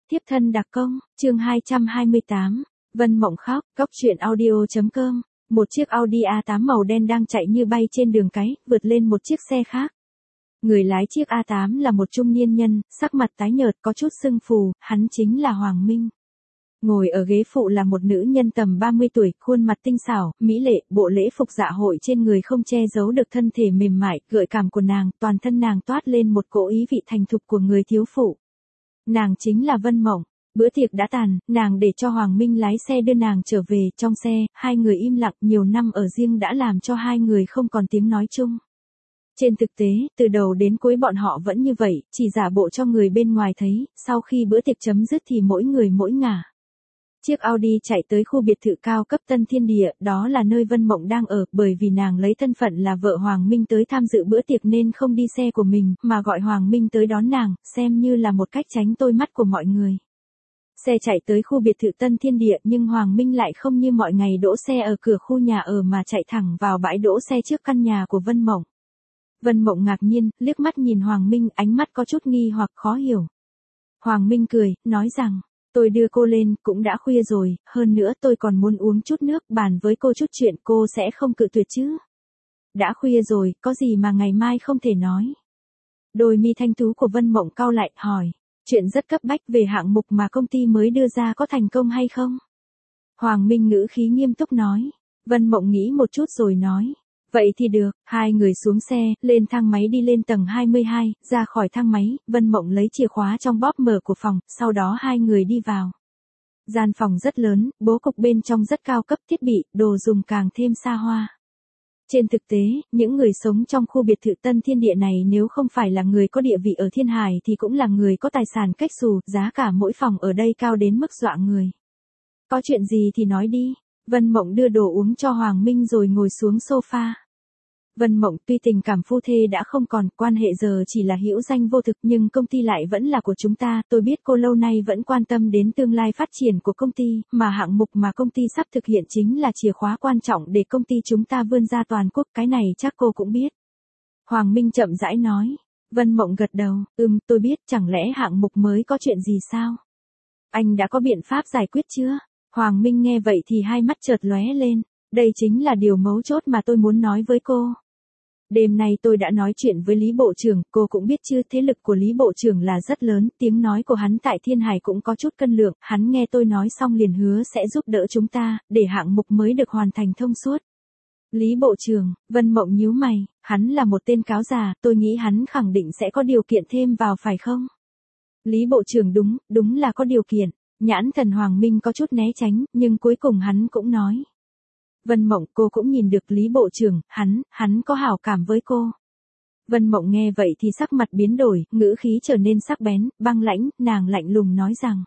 Tiếp thân đặc công, chương 228, Vân Mộng khóc, Cóc truyện audio.com. Một chiếc Audi A8 màu đen đang chạy như bay trên đường cái, vượt lên một chiếc xe khác. Người lái chiếc A8 là một trung niên nhân, sắc mặt tái nhợt có chút sưng phù, hắn chính là Hoàng Minh. Ngồi ở ghế phụ là một nữ nhân tầm 30 tuổi, khuôn mặt tinh xảo, mỹ lệ, bộ lễ phục dạ hội trên người không che giấu được thân thể mềm mại, gợi cảm của nàng, toàn thân nàng toát lên một cỗ ý vị thành thục của người thiếu phụ. Nàng chính là Vân Mộng. Bữa tiệc đã tàn, nàng để cho Hoàng Minh lái xe đưa nàng trở về, trong xe, hai người im lặng, nhiều năm ở riêng đã làm cho hai người không còn tiếng nói chung. Trên thực tế, từ đầu đến cuối bọn họ vẫn như vậy, chỉ giả bộ cho người bên ngoài thấy, sau khi bữa tiệc chấm dứt thì mỗi người mỗi ngả. Chiếc Audi chạy tới khu biệt thự cao cấp Tân Thiên Địa, đó là nơi Vân Mộng đang ở, bởi vì nàng lấy thân phận là vợ Hoàng Minh tới tham dự bữa tiệc nên không đi xe của mình, mà gọi Hoàng Minh tới đón nàng, xem như là một cách tránh tôi mắt của mọi người. Xe chạy tới khu biệt thự Tân Thiên Địa nhưng Hoàng Minh lại không như mọi ngày đỗ xe ở cửa khu nhà ở mà chạy thẳng vào bãi đỗ xe trước căn nhà của Vân Mộng. Vân Mộng ngạc nhiên, liếc mắt nhìn Hoàng Minh, ánh mắt có chút nghi hoặc khó hiểu. Hoàng Minh cười, nói rằng, tôi đưa cô lên, cũng đã khuya rồi, hơn nữa tôi còn muốn uống chút nước, bàn với cô chút chuyện, cô sẽ không cự tuyệt chứ. Đã khuya rồi, có gì mà ngày mai không thể nói. Đôi mi thanh tú của Vân Mộng cau lại, hỏi, chuyện rất cấp bách về hạng mục mà công ty mới đưa ra có thành công hay không? Hoàng Minh ngữ khí nghiêm túc nói. Vân Mộng nghĩ một chút rồi nói, vậy thì được. Hai người xuống xe, lên thang máy đi lên tầng 22, ra khỏi thang máy, Vân Mộng lấy chìa khóa trong bóp mở của phòng, sau đó hai người đi vào. Gian phòng rất lớn, bố cục bên trong rất cao cấp, thiết bị, đồ dùng càng thêm xa hoa. Trên thực tế, những người sống trong khu biệt thự Tân Thiên Địa này nếu không phải là người có địa vị ở Thiên Hải thì cũng là người có tài sản cách xù, giá cả mỗi phòng ở đây cao đến mức dọa người. Có chuyện gì thì nói đi. Vân Mộng đưa đồ uống cho Hoàng Minh rồi ngồi xuống sofa. Vân Mộng, tuy tình cảm phu thê đã không còn, quan hệ giờ chỉ là hữu danh vô thực nhưng công ty lại vẫn là của chúng ta, tôi biết cô lâu nay vẫn quan tâm đến tương lai phát triển của công ty, mà hạng mục mà công ty sắp thực hiện chính là chìa khóa quan trọng để công ty chúng ta vươn ra toàn quốc, cái này chắc cô cũng biết. Hoàng Minh chậm rãi nói. Vân Mộng gật đầu, tôi biết, chẳng lẽ hạng mục mới có chuyện gì sao? Anh đã có biện pháp giải quyết chưa? Hoàng Minh nghe vậy thì hai mắt chợt lóe lên, đây chính là điều mấu chốt mà tôi muốn nói với cô. Đêm nay tôi đã nói chuyện với Lý Bộ trưởng, cô cũng biết chứ, thế lực của Lý Bộ trưởng là rất lớn, tiếng nói của hắn tại Thiên Hải cũng có chút cân lượng, hắn nghe tôi nói xong liền hứa sẽ giúp đỡ chúng ta, để hạng mục mới được hoàn thành thông suốt. Lý Bộ trưởng, Vân Mộng nhíu mày, hắn là một tên cáo già, tôi nghĩ hắn khẳng định sẽ có điều kiện thêm vào phải không? Lý Bộ trưởng đúng là có điều kiện, nhãn thần Hoàng Minh có chút né tránh, nhưng cuối cùng hắn cũng nói. Vân Mộng, cô cũng nhìn được Lý Bộ trưởng, hắn có hảo cảm với cô. Vân Mộng nghe vậy thì sắc mặt biến đổi, ngữ khí trở nên sắc bén, băng lãnh, nàng lạnh lùng nói rằng.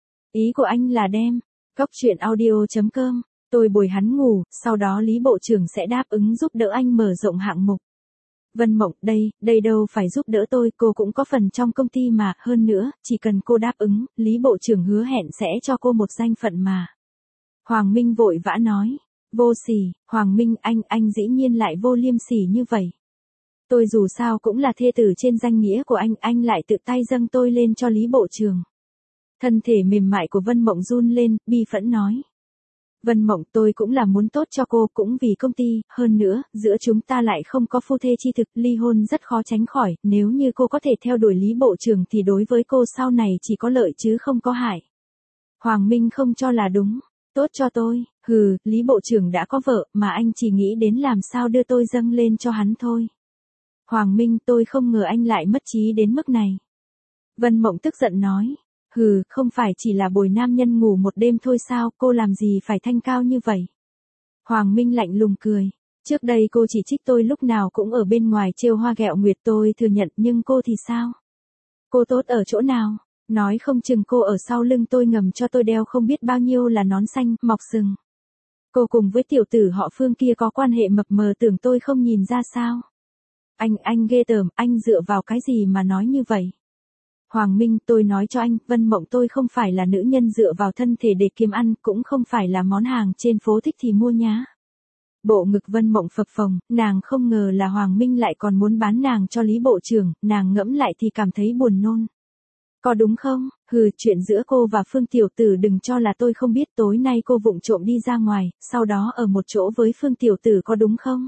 Ý của anh là đem, Cóc truyện audio.com, tôi bồi hắn ngủ, sau đó Lý Bộ trưởng sẽ đáp ứng giúp đỡ anh mở rộng hạng mục. Vân Mộng, đây đâu phải giúp đỡ tôi, cô cũng có phần trong công ty mà, hơn nữa, chỉ cần cô đáp ứng, Lý Bộ trưởng hứa hẹn sẽ cho cô một danh phận mà. Hoàng Minh vội vã nói. Vô sỉ, Hoàng Minh, anh dĩ nhiên lại vô liêm sỉ như vậy. Tôi dù sao cũng là thê tử trên danh nghĩa của anh lại tự tay dâng tôi lên cho Lý Bộ trưởng. Thân thể mềm mại của Vân Mộng run lên, bi phẫn nói. Vân Mộng, tôi cũng là muốn tốt cho cô, cũng vì công ty, hơn nữa, giữa chúng ta lại không có phu thê chi thực, ly hôn rất khó tránh khỏi, nếu như cô có thể theo đuổi Lý Bộ trưởng thì đối với cô sau này chỉ có lợi chứ không có hại. Hoàng Minh không cho là đúng. Tốt cho tôi, Lý Bộ trưởng đã có vợ, mà anh chỉ nghĩ đến làm sao đưa tôi dâng lên cho hắn thôi. Hoàng Minh, tôi không ngờ anh lại mất trí đến mức này. Vân Mộng tức giận nói, không phải chỉ là bồi nam nhân ngủ một đêm thôi sao, cô làm gì phải thanh cao như vậy. Hoàng Minh lạnh lùng cười, trước đây cô chỉ trích tôi lúc nào cũng ở bên ngoài trêu hoa ghẹo nguyệt, tôi thừa nhận, nhưng cô thì sao? Cô tốt ở chỗ nào? Nói không chừng cô ở sau lưng tôi ngầm cho tôi đeo không biết bao nhiêu là nón xanh, mọc sừng. Cô cùng với tiểu tử họ Phương kia có quan hệ mập mờ, tưởng tôi không nhìn ra sao. Anh ghê tởm, anh dựa vào cái gì mà nói như vậy? Hoàng Minh, tôi nói cho anh, Vân Mộng tôi không phải là nữ nhân dựa vào thân thể để kiếm ăn, cũng không phải là món hàng trên phố thích thì mua nhá. Bộ ngực Vân Mộng phập phồng, nàng không ngờ là Hoàng Minh lại còn muốn bán nàng cho Lý Bộ trưởng, nàng ngẫm lại thì cảm thấy buồn nôn. Có đúng không? Hừ, chuyện giữa cô và Phương Tiểu Tử đừng cho là tôi không biết, tối nay cô vụng trộm đi ra ngoài, sau đó ở một chỗ với Phương Tiểu Tử có đúng không?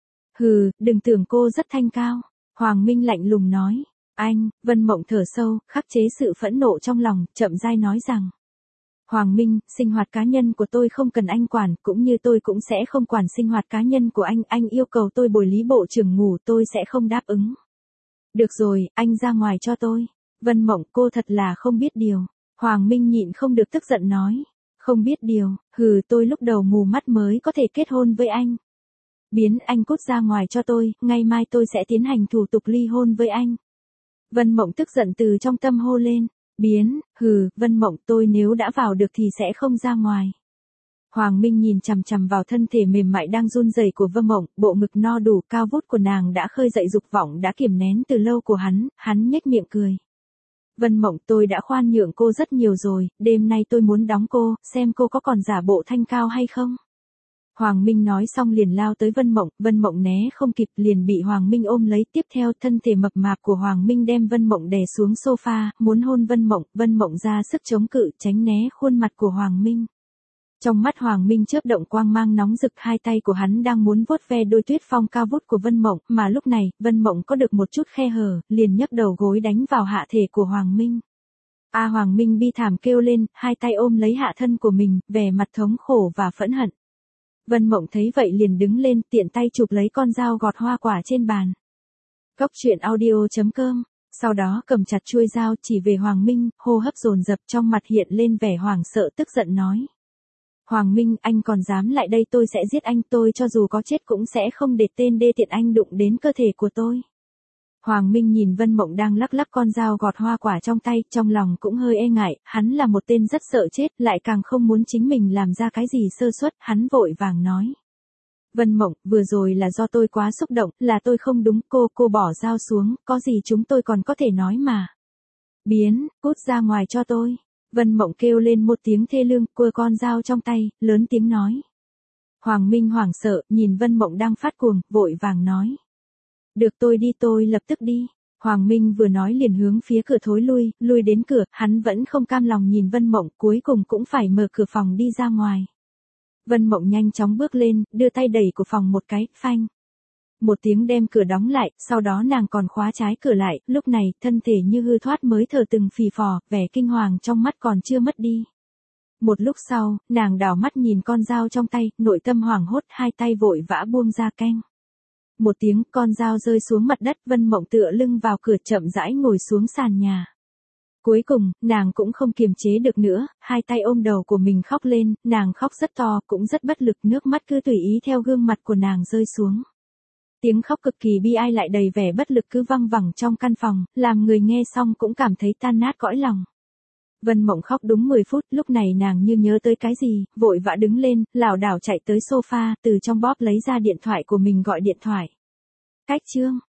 Hừ, đừng tưởng cô rất thanh cao. Hoàng Minh lạnh lùng nói. Anh, Vân Mộng thở sâu, khắc chế sự phẫn nộ trong lòng, chậm rãi nói rằng. Hoàng Minh, sinh hoạt cá nhân của tôi không cần anh quản, cũng như tôi cũng sẽ không quản sinh hoạt cá nhân của anh yêu cầu tôi bồi Lý bộ trưởng ngủ tôi sẽ không đáp ứng. Được rồi, anh ra ngoài cho tôi. Vân Mộng, cô thật là không biết điều. Hoàng Minh nhịn không được tức giận nói. Không biết điều, hừ, tôi lúc đầu mù mắt mới có thể kết hôn với anh. Biến, anh cút ra ngoài cho tôi, ngày mai tôi sẽ tiến hành thủ tục ly hôn với anh. Vân Mộng tức giận từ trong tâm hô lên. Biến, hừ, Vân Mộng, tôi nếu đã vào được thì sẽ không ra ngoài. Hoàng Minh nhìn chằm chằm vào thân thể mềm mại đang run rẩy của Vân Mộng, bộ ngực no đủ cao vút của nàng đã khơi dậy dục vọng đã kiềm nén từ lâu của hắn nhếch miệng cười. Vân Mộng, tôi đã khoan nhượng cô rất nhiều rồi, đêm nay tôi muốn đóng cô, xem cô có còn giả bộ thanh cao hay không. Hoàng Minh nói xong liền lao tới Vân Mộng né không kịp liền bị Hoàng Minh ôm lấy, tiếp theo thân thể mập mạp của Hoàng Minh đem Vân Mộng đè xuống sofa, muốn hôn Vân Mộng ra sức chống cự tránh né khuôn mặt của Hoàng Minh. Trong mắt Hoàng Minh chớp động quang mang nóng rực, hai tay của hắn đang muốn vuốt ve đôi tuyết phong cao vút của Vân Mộng, mà lúc này, Vân Mộng có được một chút khe hở, liền nhấc đầu gối đánh vào hạ thể của Hoàng Minh. Hoàng Minh bi thảm kêu lên, hai tay ôm lấy hạ thân của mình, vẻ mặt thống khổ và phẫn hận. Vân Mộng thấy vậy liền đứng lên, tiện tay chụp lấy con dao gọt hoa quả trên bàn. Cốc truyện audio.com. Sau đó cầm chặt chuôi dao chỉ về Hoàng Minh, hô hấp dồn dập, trong mặt hiện lên vẻ hoảng sợ tức giận nói. Hoàng Minh, anh còn dám lại đây tôi sẽ giết anh, tôi cho dù có chết cũng sẽ không để tên đê tiện anh đụng đến cơ thể của tôi. Hoàng Minh nhìn Vân Mộng đang lắc lắc con dao gọt hoa quả trong tay, trong lòng cũng hơi e ngại, hắn là một tên rất sợ chết, lại càng không muốn chính mình làm ra cái gì sơ suất, hắn vội vàng nói. Vân Mộng, vừa rồi là do tôi quá xúc động, là tôi không đúng, cô bỏ dao xuống, có gì chúng tôi còn có thể nói mà. Biến, cút ra ngoài cho tôi. Vân Mộng kêu lên một tiếng thê lương, cua con dao trong tay, lớn tiếng nói. Hoàng Minh hoảng sợ, nhìn Vân Mộng đang phát cuồng, vội vàng nói. Được tôi đi, tôi lập tức đi. Hoàng Minh vừa nói liền hướng phía cửa thối lui đến cửa, hắn vẫn không cam lòng nhìn Vân Mộng, cuối cùng cũng phải mở cửa phòng đi ra ngoài. Vân Mộng nhanh chóng bước lên, đưa tay đẩy cửa phòng một cái, phanh. Một tiếng đem cửa đóng lại, sau đó nàng còn khóa trái cửa lại, lúc này, thân thể như hư thoát mới thở từng phì phò, vẻ kinh hoàng trong mắt còn chưa mất đi. Một lúc sau, nàng đảo mắt nhìn con dao trong tay, nội tâm hoảng hốt, hai tay vội vã buông ra keng. Một tiếng, con dao rơi xuống mặt đất, Vân Mộng tựa lưng vào cửa chậm rãi ngồi xuống sàn nhà. Cuối cùng, nàng cũng không kiềm chế được nữa, hai tay ôm đầu của mình khóc lên, nàng khóc rất to, cũng rất bất lực, nước mắt cứ tùy ý theo gương mặt của nàng rơi xuống. Tiếng khóc cực kỳ bi ai lại đầy vẻ bất lực cứ văng vẳng trong căn phòng, làm người nghe xong cũng cảm thấy tan nát cõi lòng. Vân Mộng khóc đúng 10 phút, lúc này nàng như nhớ tới cái gì, vội vã đứng lên, lảo đảo chạy tới sofa, từ trong bóp lấy ra điện thoại của mình gọi điện thoại. Cách chương